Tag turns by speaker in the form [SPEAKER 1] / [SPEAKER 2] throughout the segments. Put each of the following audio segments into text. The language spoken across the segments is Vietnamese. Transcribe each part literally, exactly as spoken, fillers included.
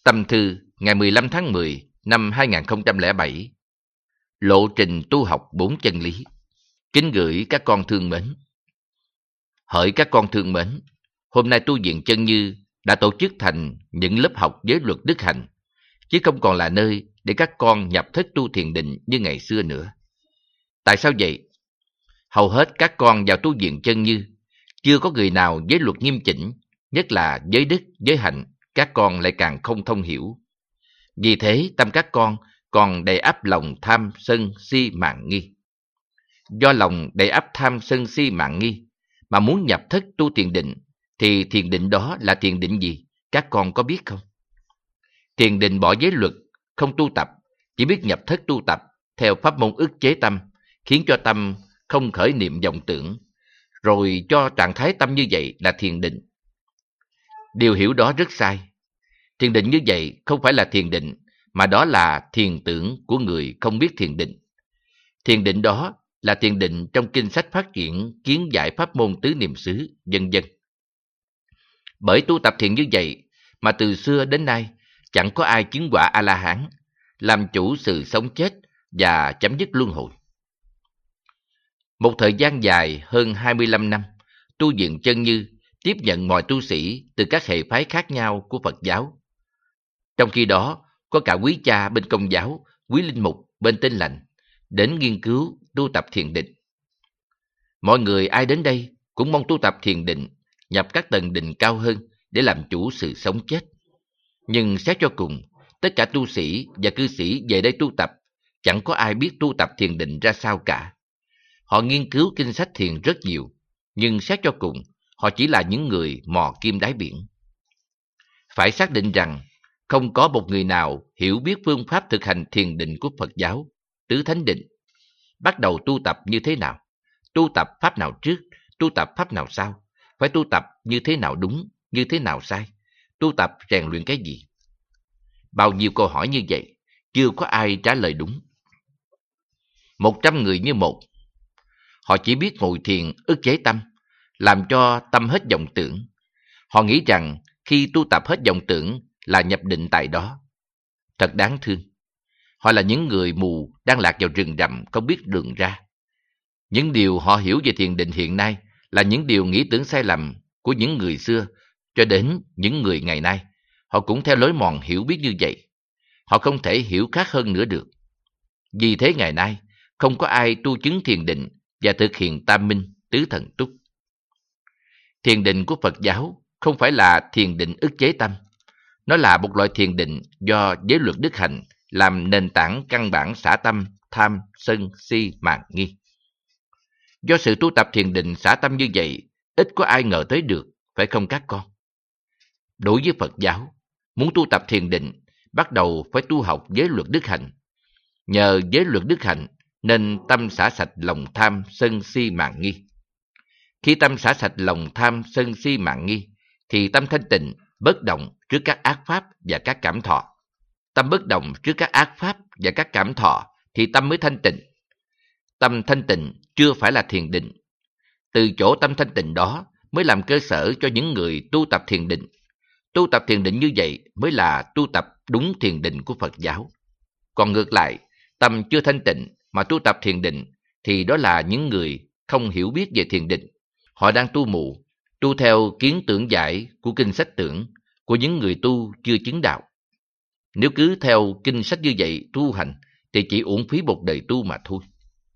[SPEAKER 1] Tâm thư ngày mười lăm tháng mười năm hai nghìn không trăm lẻ bảy. Lộ trình tu học bốn chân lý. Kính gửi các con thương mến. Hỡi các con thương mến, hôm nay tu viện Chân Như đã tổ chức thành những lớp học giới luật đức hạnh, chứ không còn là nơi để các con nhập thức tu thiền định như ngày xưa nữa. Tại sao vậy? Hầu hết các con vào tu viện Chân Như chưa có người nào giới luật nghiêm chỉnh, nhất là giới đức, giới hạnh, các con lại càng không thông hiểu. Vì thế tâm các con còn đầy ắp lòng tham sân si mạn nghi. Do lòng đầy ắp tham sân si mạn nghi mà muốn nhập thức tu thiền định, thì thiền định đó là thiền định gì? Các con có biết không? Thiền định bỏ giới luật, không tu tập, chỉ biết nhập thức tu tập theo pháp môn ức chế tâm, khiến cho tâm không khởi niệm vọng tưởng, rồi cho trạng thái tâm như vậy là thiền định. Điều hiểu đó rất sai. Thiền định như vậy không phải là thiền định, mà đó là thiền tưởng của người không biết thiền định. Thiền định đó là thiền định trong kinh sách phát triển kiến giải pháp môn tứ niệm xứ, vân vân. Bởi tu tập thiền như vậy mà từ xưa đến nay chẳng có ai chứng quả A-la-hán, làm chủ sự sống chết và chấm dứt luân hồi. Một thời gian dài hơn hai mươi lăm năm, tu viện Chân Như tiếp nhận mọi tu sĩ từ các hệ phái khác nhau của Phật giáo. Trong khi đó, có cả quý cha bên Công giáo, quý linh mục bên Tin Lành, đến nghiên cứu tu tập thiền định. Mọi người ai đến đây cũng mong tu tập thiền định, nhập các tầng định cao hơn để làm chủ sự sống chết. Nhưng xét cho cùng, tất cả tu sĩ và cư sĩ về đây tu tập, chẳng có ai biết tu tập thiền định ra sao cả. Họ nghiên cứu kinh sách thiền rất nhiều, nhưng xét cho cùng, họ chỉ là những người mò kim đáy biển. Phải xác định rằng, không có một người nào hiểu biết phương pháp thực hành thiền định của Phật giáo, tứ thánh định. Bắt đầu tu tập như thế nào? Tu tập pháp nào trước? Tu tập pháp nào sau? Phải tu tập như thế nào đúng? Như thế nào sai? Tu tập rèn luyện cái gì? Bao nhiêu câu hỏi như vậy, chưa có ai trả lời đúng. Một trăm người như một. Họ chỉ biết ngồi thiền ức chế tâm, làm cho tâm hết vọng tưởng. Họ nghĩ rằng khi tu tập hết vọng tưởng là nhập định tại đó. Thật đáng thương. Họ là những người mù đang lạc vào rừng rậm không biết đường ra. Những điều họ hiểu về thiền định hiện nay là những điều nghĩ tưởng sai lầm của những người xưa, cho đến những người ngày nay. Họ cũng theo lối mòn hiểu biết như vậy. Họ không thể hiểu khác hơn nữa được. Vì thế ngày nay, không có ai tu chứng thiền định và thực hiện tam minh, tứ thần túc. Thiền định của Phật giáo không phải là thiền định ức chế tâm. Nó là một loại thiền định do giới luật đức hạnh làm nền tảng căn bản xả tâm, tham, sân, si, mạn nghi. Do sự tu tập thiền định xả tâm như vậy, ít có ai ngờ tới được, phải không các con? Đối với Phật giáo, muốn tu tập thiền định, bắt đầu phải tu học giới luật đức hạnh. Nhờ giới luật đức hạnh, nên tâm xả sạch lòng tham, sân, si, mạn nghi. Khi tâm xả sạch lòng tham, sân, si, mạn nghi, thì tâm thanh tịnh, bất động trước các ác pháp và các cảm thọ. Tâm bất động trước các ác pháp và các cảm thọ, thì tâm mới thanh tịnh. Tâm thanh tịnh chưa phải là thiền định. Từ chỗ tâm thanh tịnh đó mới làm cơ sở cho những người tu tập thiền định. Tu tập thiền định như vậy mới là tu tập đúng thiền định của Phật giáo. Còn ngược lại, tâm chưa thanh tịnh mà tu tập thiền định, thì đó là những người không hiểu biết về thiền định. Họ đang tu mù, tu theo kiến tưởng giải của kinh sách tưởng, của những người tu chưa chứng đạo. Nếu cứ theo kinh sách như vậy tu hành, thì chỉ uổng phí một đời tu mà thôi.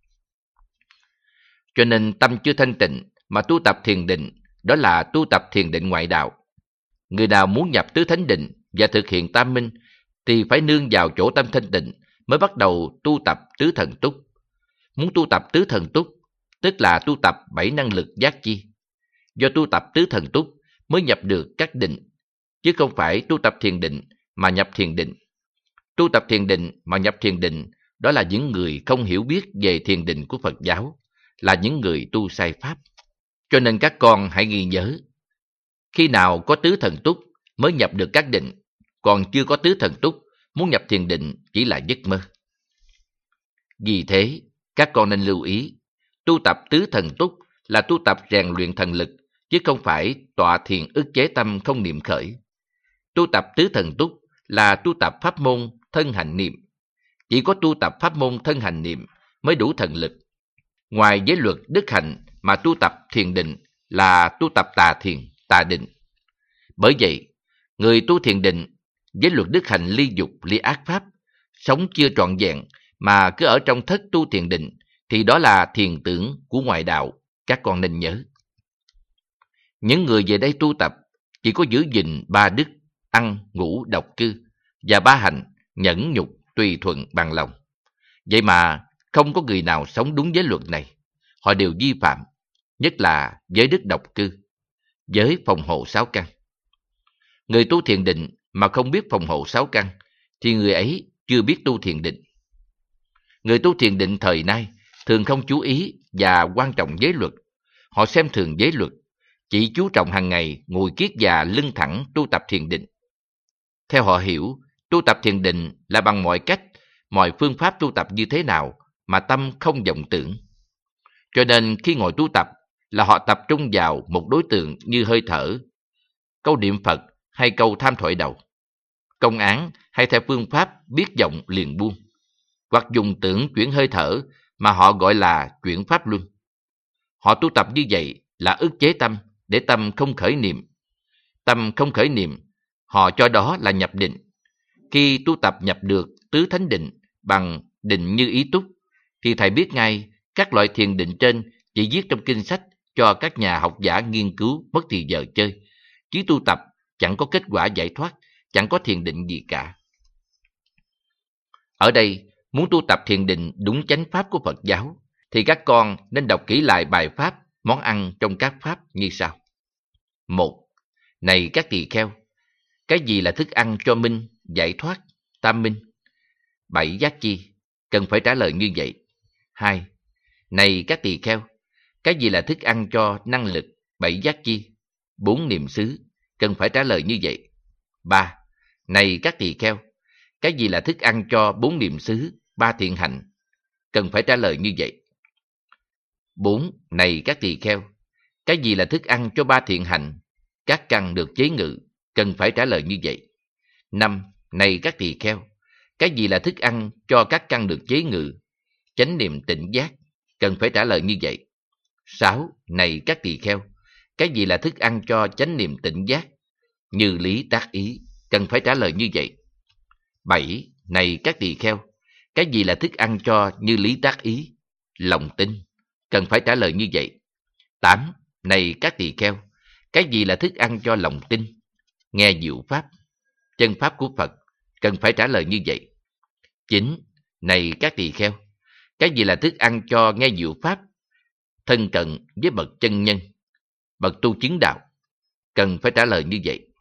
[SPEAKER 1] Cho nên tâm chưa thanh tịnh mà tu tập thiền định, đó là tu tập thiền định ngoại đạo. Người nào muốn nhập tứ thánh định và thực hiện tam minh, thì phải nương vào chỗ tâm thanh tịnh mới bắt đầu tu tập tứ thần túc. Muốn tu tập tứ thần túc, tức là tu tập bảy năng lực giác chi. Do tu tập tứ thần túc mới nhập được các định, chứ không phải tu tập thiền định mà nhập thiền định. Tu tập thiền định mà nhập thiền định, đó là những người không hiểu biết về thiền định của Phật giáo, là những người tu sai pháp. Cho nên các con hãy ghi nhớ, khi nào có tứ thần túc mới nhập được các định, còn chưa có tứ thần túc, muốn nhập thiền định chỉ là giấc mơ. Vì thế, các con nên lưu ý, tu tập tứ thần túc là tu tập rèn luyện thần lực, chứ không phải tọa thiền ức chế tâm không niệm khởi. Tu tập tứ thần túc là tu tập pháp môn thân hành niệm. Chỉ có tu tập pháp môn thân hành niệm mới đủ thần lực. Ngoài giới luật đức hạnh mà tu tập thiền định là tu tập tà thiền, tà định. Bởi vậy, người tu thiền định, giới luật đức hạnh ly dục, ly ác pháp, sống chưa trọn vẹn mà cứ ở trong thất tu thiền định, thì đó là thiền tưởng của ngoại đạo, các con nên nhớ. Những người về đây tu tập chỉ có giữ gìn ba đức, ăn, ngủ, độc cư, và ba hạnh, nhẫn nhục, tùy thuận, bằng lòng. Vậy mà không có người nào sống đúng giới luật này. Họ đều vi phạm, nhất là giới đức độc cư, giới phòng hộ sáu căn. Người tu thiền định mà không biết phòng hộ sáu căn, thì người ấy chưa biết tu thiền định. Người tu thiền định thời nay thường không chú ý và quan trọng giới luật. Họ xem thường giới luật, chỉ chú trọng hàng ngày ngồi kiết già lưng thẳng tu tập thiền định. Theo họ hiểu, tu tập thiền định là bằng mọi cách, mọi phương pháp tu tập như thế nào mà tâm không vọng tưởng. Cho nên khi ngồi tu tập là họ tập trung vào một đối tượng như hơi thở, câu niệm Phật hay câu tham thoại đầu, công án hay theo phương pháp biết vọng liền buông, hoặc dùng tưởng chuyển hơi thở mà họ gọi là chuyển pháp luân. Họ tu tập như vậy là ức chế tâm để tâm không khởi niệm. Tâm không khởi niệm, họ cho đó là nhập định. Khi tu tập nhập được tứ thánh định bằng định như ý túc, thì thầy biết ngay các loại thiền định trên chỉ viết trong kinh sách cho các nhà học giả nghiên cứu mất thì giờ chơi, chứ tu tập chẳng có kết quả giải thoát, chẳng có thiền định gì cả. Ở đây, muốn tu tập thiền định đúng chánh pháp của Phật giáo, thì các con nên đọc kỹ lại bài pháp, món ăn trong các pháp như sau. Một. Này các tỳ kheo, cái gì là thức ăn cho minh, giải thoát, tam minh? Bảy giác chi, cần phải trả lời như vậy. Hai. Này các tỳ kheo, cái gì là thức ăn cho năng lực, bảy giác chi, bốn niệm xứ, cần phải trả lời như vậy. Ba. Này các tỳ kheo, cái gì là thức ăn cho bốn niệm xứ, ba thiện hạnh, cần phải trả lời như vậy. Bốn. Này các tỳ kheo, cái gì là thức ăn cho ba thiện hạnh, các căn được chế ngự, cần phải trả lời như vậy. Năm. Này các tỳ kheo, cái gì là thức ăn cho các căn được chế ngự, chánh niệm tỉnh giác, cần phải trả lời như vậy. Sáu. Này các tỳ kheo, cái gì là thức ăn cho chánh niệm tỉnh giác, như lý tác ý, cần phải trả lời như vậy. Bảy. Này các tỳ kheo, cái gì là thức ăn cho như lý tác ý, lòng tin, cần phải trả lời như vậy. Tám. Này các tỳ kheo, cái gì là thức ăn cho lòng tin, nghe diệu pháp, chân pháp của Phật, cần phải trả lời như vậy. Chín. Này các tỳ kheo, cái gì là thức ăn cho nghe diệu pháp, thân cận với bậc chân nhân, bậc tu chứng đạo, cần phải trả lời như vậy.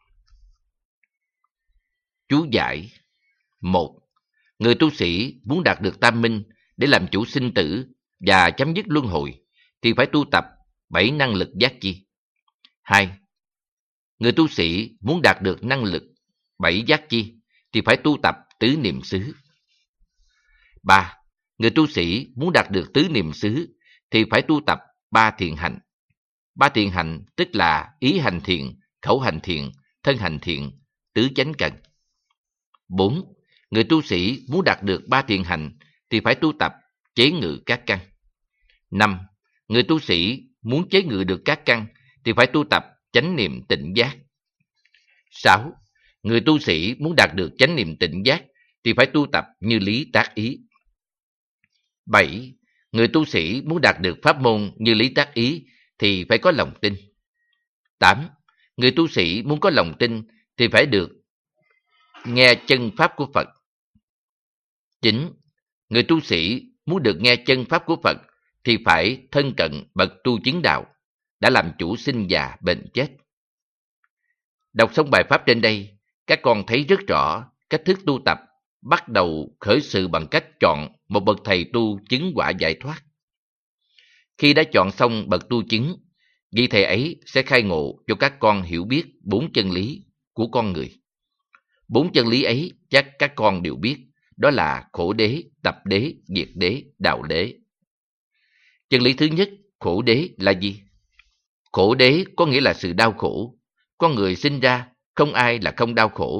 [SPEAKER 1] Chú giải. Một. Người tu sĩ muốn đạt được tam minh để làm chủ sinh tử và chấm dứt luân hồi thì phải tu tập bảy năng lực giác chi. Hai. Người tu sĩ muốn đạt được năng lực bảy giác chi thì phải tu tập tứ niệm xứ. Ba. Người tu sĩ muốn đạt được tứ niệm xứ thì phải tu tập ba thiện hạnh. Ba thiện hạnh tức là ý hành thiện, khẩu hành thiện, thân hành thiện, tứ chánh cần. Bốn. Người tu sĩ muốn đạt được ba thiện hạnh thì phải tu tập chế ngự các căn. Năm. Người tu sĩ muốn chế ngự được các căn thì phải tu tập chánh niệm tỉnh giác. Sáu. Người tu sĩ muốn đạt được chánh niệm tỉnh giác thì phải tu tập như lý tác ý. Bảy. Người tu sĩ muốn đạt được pháp môn như lý tác ý thì phải có lòng tin. Tám. Người tu sĩ muốn có lòng tin thì phải được nghe chân pháp của Phật. Chín. Người tu sĩ muốn được nghe chân pháp của Phật thì phải thân cận bậc tu chứng đạo, đã làm chủ sinh già bệnh chết. Đọc xong bài pháp trên đây, các con thấy rất rõ cách thức tu tập bắt đầu khởi sự bằng cách chọn một bậc thầy tu chứng quả giải thoát. Khi đã chọn xong bậc tu chứng, vị thầy ấy sẽ khai ngộ cho các con hiểu biết bốn chân lý của con người. Bốn chân lý ấy chắc các con đều biết, đó là khổ đế, tập đế, diệt đế, đạo đế. Chân lý thứ nhất, khổ đế là gì? Khổ đế có nghĩa là sự đau khổ. Con người sinh ra, không ai là không đau khổ.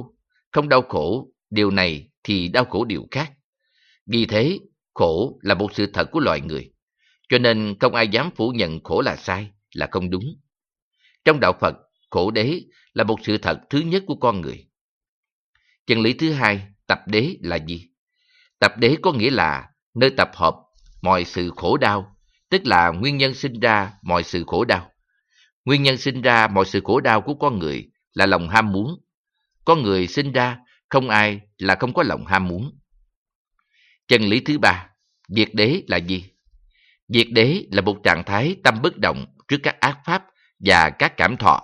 [SPEAKER 1] không đau khổ điều này thì đau khổ điều khác. Vì thế, khổ là một sự thật của loài người, cho nên không ai dám phủ nhận khổ là sai, là không đúng. Trong đạo Phật, khổ đế là một sự thật thứ nhất của con người. Chân lý thứ hai, tập đế là gì? Tập đế có nghĩa là nơi tập hợp mọi sự khổ đau, tức là nguyên nhân sinh ra mọi sự khổ đau. Nguyên nhân sinh ra mọi sự khổ đau của con người là lòng ham muốn. Con người sinh ra không ai là không có lòng ham muốn. Chân lý thứ ba, diệt đế là gì? Diệt đế là một trạng thái tâm bất động trước các ác pháp và các cảm thọ.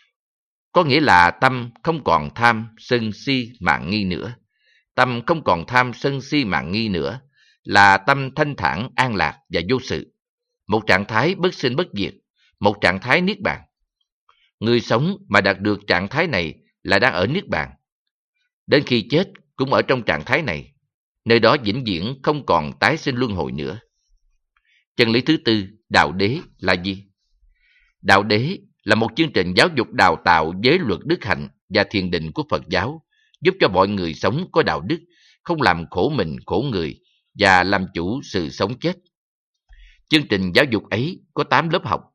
[SPEAKER 1] Có nghĩa là tâm không còn tham, sân si, mạn nghi nữa. Tâm không còn tham, sân si, mạn nghi nữa, là tâm thanh thản, an lạc và vô sự. Một trạng thái bất sinh bất diệt, một trạng thái niết bàn. Người sống mà đạt được trạng thái này là đang ở niết bàn. Đến khi chết cũng ở trong trạng thái này, nơi đó vĩnh viễn không còn tái sinh luân hồi nữa. Chân lý thứ tư, đạo đế là gì? Đạo đế là một chương trình giáo dục đào tạo giới luật đức hạnh và thiền định của Phật giáo, giúp cho mọi người sống có đạo đức, không làm khổ mình khổ người và làm chủ sự sống chết. Chương trình giáo dục ấy có tám lớp học.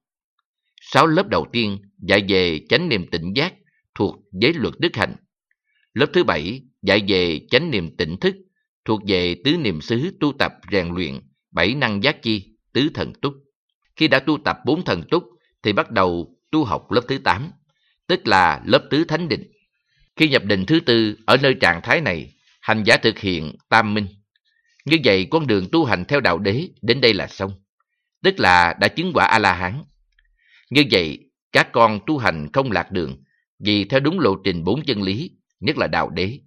[SPEAKER 1] Sáu lớp đầu tiên dạy về chánh niệm tỉnh giác thuộc giới luật đức hạnh. Lớp thứ bảy dạy về chánh niệm tỉnh thức thuộc về tứ niệm xứ tu tập rèn luyện bảy năng giác chi, tứ thần túc. Khi đã tu tập bốn thần túc thì bắt đầu tu học lớp thứ tám, tức là lớp tứ thánh định. Khi nhập định thứ tư ở nơi trạng thái này, hành giả thực hiện tam minh. Như vậy con đường tu hành theo đạo đế đến đây là xong, tức là đã chứng quả A-la-hán. Như vậy các con tu hành không lạc đường vì theo đúng lộ trình bốn chân lý, nhất là đạo đế.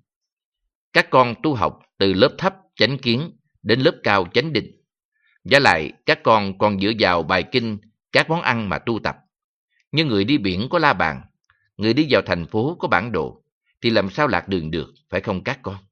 [SPEAKER 1] Các con tu học từ lớp thấp chánh kiến đến lớp cao chánh định. Và lại các con còn dựa vào bài kinh, các món ăn mà tu tập. Như người đi biển có la bàn, người đi vào thành phố có bản đồ, thì làm sao lạc đường được, phải không các con?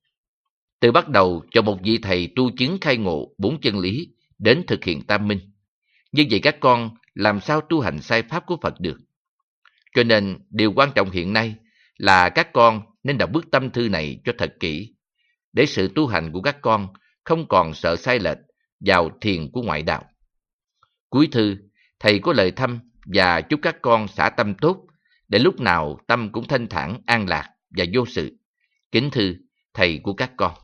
[SPEAKER 1] Từ bắt đầu cho một vị thầy tu chứng khai ngộ bốn chân lý đến thực hiện tam minh. Như vậy các con làm sao tu hành sai pháp của Phật được? Cho nên điều quan trọng hiện nay là các con nên đọc bức tâm thư này cho thật kỹ, để sự tu hành của các con không còn sợ sai lệch vào thiền của ngoại đạo. Cuối thư, thầy có lời thăm và chúc các con xả tâm tốt, để lúc nào tâm cũng thanh thản, an lạc và vô sự. Kính thư, thầy của các con.